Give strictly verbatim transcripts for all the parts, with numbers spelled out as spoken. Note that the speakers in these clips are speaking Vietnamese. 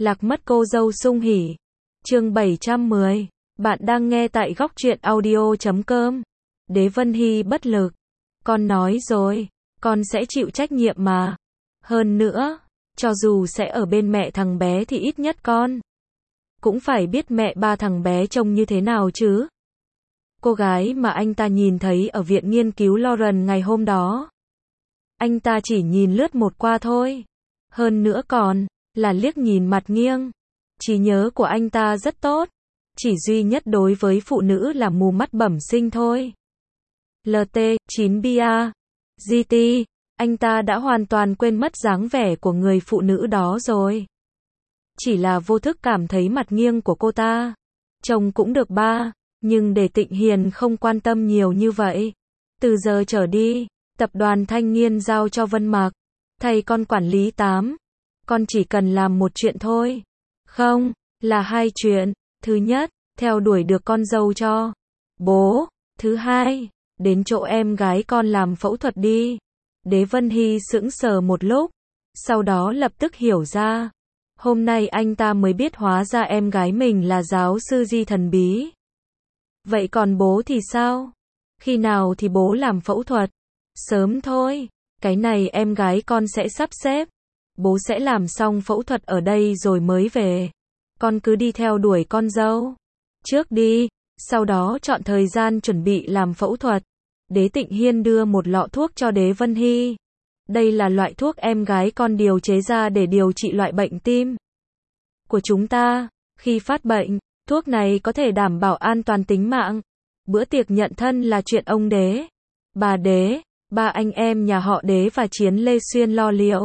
Lạc mất cô dâu sung hỉ. Chương bảy trăm mười. Bạn đang nghe tại góc truyện audio chấm com. Đế Vân Hy bất lực. Con nói rồi, con sẽ chịu trách nhiệm mà. Hơn nữa, cho dù sẽ ở bên mẹ thằng bé thì ít nhất con cũng phải biết mẹ ba thằng bé trông như thế nào chứ. Cô gái mà anh ta nhìn thấy ở viện nghiên cứu Lauren ngày hôm đó, anh ta chỉ nhìn lướt một qua thôi. Hơn nữa còn là liếc nhìn mặt nghiêng. Trí nhớ của anh ta rất tốt. Chỉ duy nhất đối với phụ nữ là mù mắt bẩm sinh thôi. lờ tê chín bia giê tê, anh ta đã hoàn toàn quên mất dáng vẻ của người phụ nữ đó rồi. Chỉ là vô thức cảm thấy mặt nghiêng của cô ta trông cũng được ba, nhưng để Tịnh Hiền không quan tâm nhiều như vậy. Từ giờ trở đi, tập đoàn Thanh Nghiên giao cho Vân Mạc, thầy con quản lý tám. Con chỉ cần làm một chuyện thôi. Không, là hai chuyện. Thứ nhất, theo đuổi được con dâu cho bố. Thứ hai, đến chỗ em gái con làm phẫu thuật đi. Đế Vân Hy sững sờ một lúc, sau đó lập tức hiểu ra. Hôm nay anh ta mới biết hóa ra em gái mình là giáo sư Di thần bí. Vậy còn bố thì sao? Khi nào thì bố làm phẫu thuật? Sớm thôi, cái này em gái con sẽ sắp xếp. Bố sẽ làm xong phẫu thuật ở đây rồi mới về. Con cứ đi theo đuổi con dâu trước đi, sau đó chọn thời gian chuẩn bị làm phẫu thuật. Đế Tịnh Hiên đưa một lọ thuốc cho Đế Vân Hy. Đây là loại thuốc em gái con điều chế ra để điều trị loại bệnh tim của chúng ta. Khi phát bệnh, thuốc này có thể đảm bảo an toàn tính mạng. Bữa tiệc nhận thân là chuyện ông Đế, bà Đế, ba anh em nhà họ Đế và Chiến Lê Xuyên lo liệu.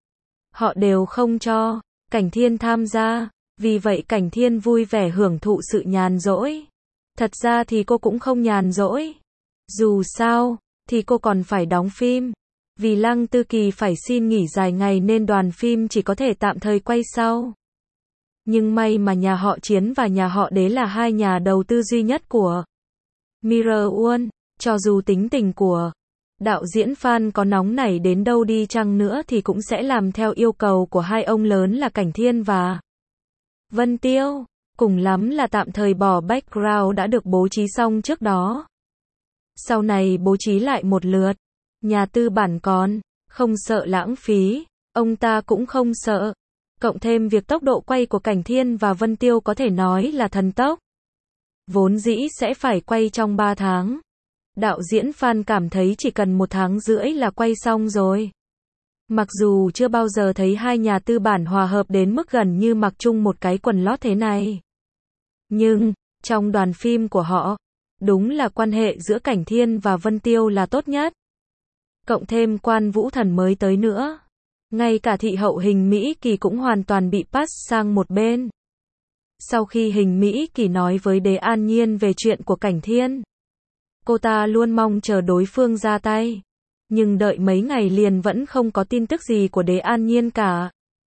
Họ đều không cho Cảnh Thiên tham gia, vì vậy Cảnh Thiên vui vẻ hưởng thụ sự nhàn rỗi. Thật ra thì cô cũng không nhàn rỗi. Dù sao, thì cô còn phải đóng phim. Vì Lăng Tư Kỳ phải xin nghỉ dài ngày nên đoàn phim chỉ có thể tạm thời quay sau. Nhưng may mà nhà họ Chiến và nhà họ Đế là hai nhà đầu tư duy nhất của Mirror One. Cho dù tính tình của đạo diễn Phan có nóng nảy đến đâu đi chăng nữa thì cũng sẽ làm theo yêu cầu của hai ông lớn là Cảnh Thiên và Vân Tiêu. Cùng lắm là tạm thời bỏ background đã được bố trí xong trước đó. Sau này bố trí lại một lượt. Nhà tư bản còn không sợ lãng phí, ông ta cũng không sợ. Cộng thêm việc tốc độ quay của Cảnh Thiên và Vân Tiêu có thể nói là thần tốc. Vốn dĩ sẽ phải quay trong ba tháng. Đạo diễn Phan cảm thấy chỉ cần một tháng rưỡi là quay xong rồi. Mặc dù chưa bao giờ thấy hai nhà tư bản hòa hợp đến mức gần như mặc chung một cái quần lót thế này. Nhưng, trong đoàn phim của họ, đúng là quan hệ giữa Cảnh Thiên và Vân Tiêu là tốt nhất. Cộng thêm Quan Vũ Thần mới tới nữa. Ngay cả thị hậu Hình Mỹ Kỳ cũng hoàn toàn bị pass sang một bên. Sau khi Hình Mỹ Kỳ nói với Đế An Nhiên về chuyện của Cảnh Thiên, cô ta luôn mong chờ đối phương ra tay. Nhưng đợi mấy ngày liền vẫn không có tin tức gì của Đế An Nhiên cả.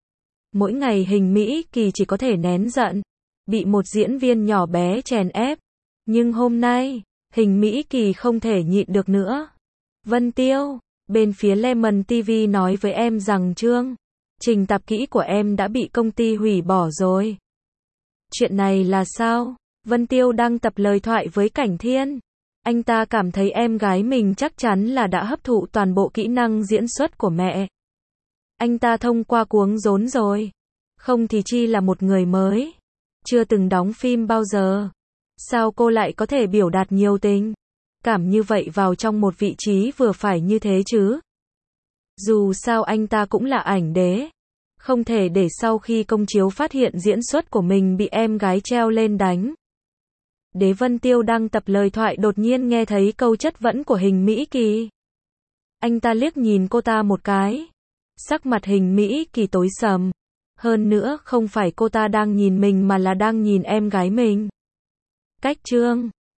Mỗi ngày Hình Mỹ Kỳ chỉ có thể nén giận, bị một diễn viên nhỏ bé chèn ép. Nhưng hôm nay, Hình Mỹ Kỳ không thể nhịn được nữa. Vân Tiêu, bên phía Lemon ti vi nói với em rằng chương trình tạp kỹ của em đã bị công ty hủy bỏ rồi. Chuyện này là sao? Vân Tiêu đang tập lời thoại với Cảnh Thiên. Anh ta cảm thấy em gái mình chắc chắn là đã hấp thụ toàn bộ kỹ năng diễn xuất của mẹ. Anh ta thông qua cuống rốn rồi. Không thì chi là một người mới. Chưa từng đóng phim bao giờ. Sao cô lại có thể biểu đạt nhiều tình cảm như vậy vào trong một vị trí vừa phải như thế chứ? Dù sao anh ta cũng là ảnh đế. Không thể để sau khi công chiếu phát hiện diễn xuất của mình bị em gái treo lên đánh. Đế Vân Tiêu đang tập lời thoại đột nhiên nghe thấy câu chất vấn của Hình Mỹ Kỳ. Anh ta liếc nhìn cô ta một cái. Sắc mặt Hình Mỹ Kỳ tối sầm. Hơn nữa không phải cô ta đang nhìn mình mà là đang nhìn em gái mình. Cách chương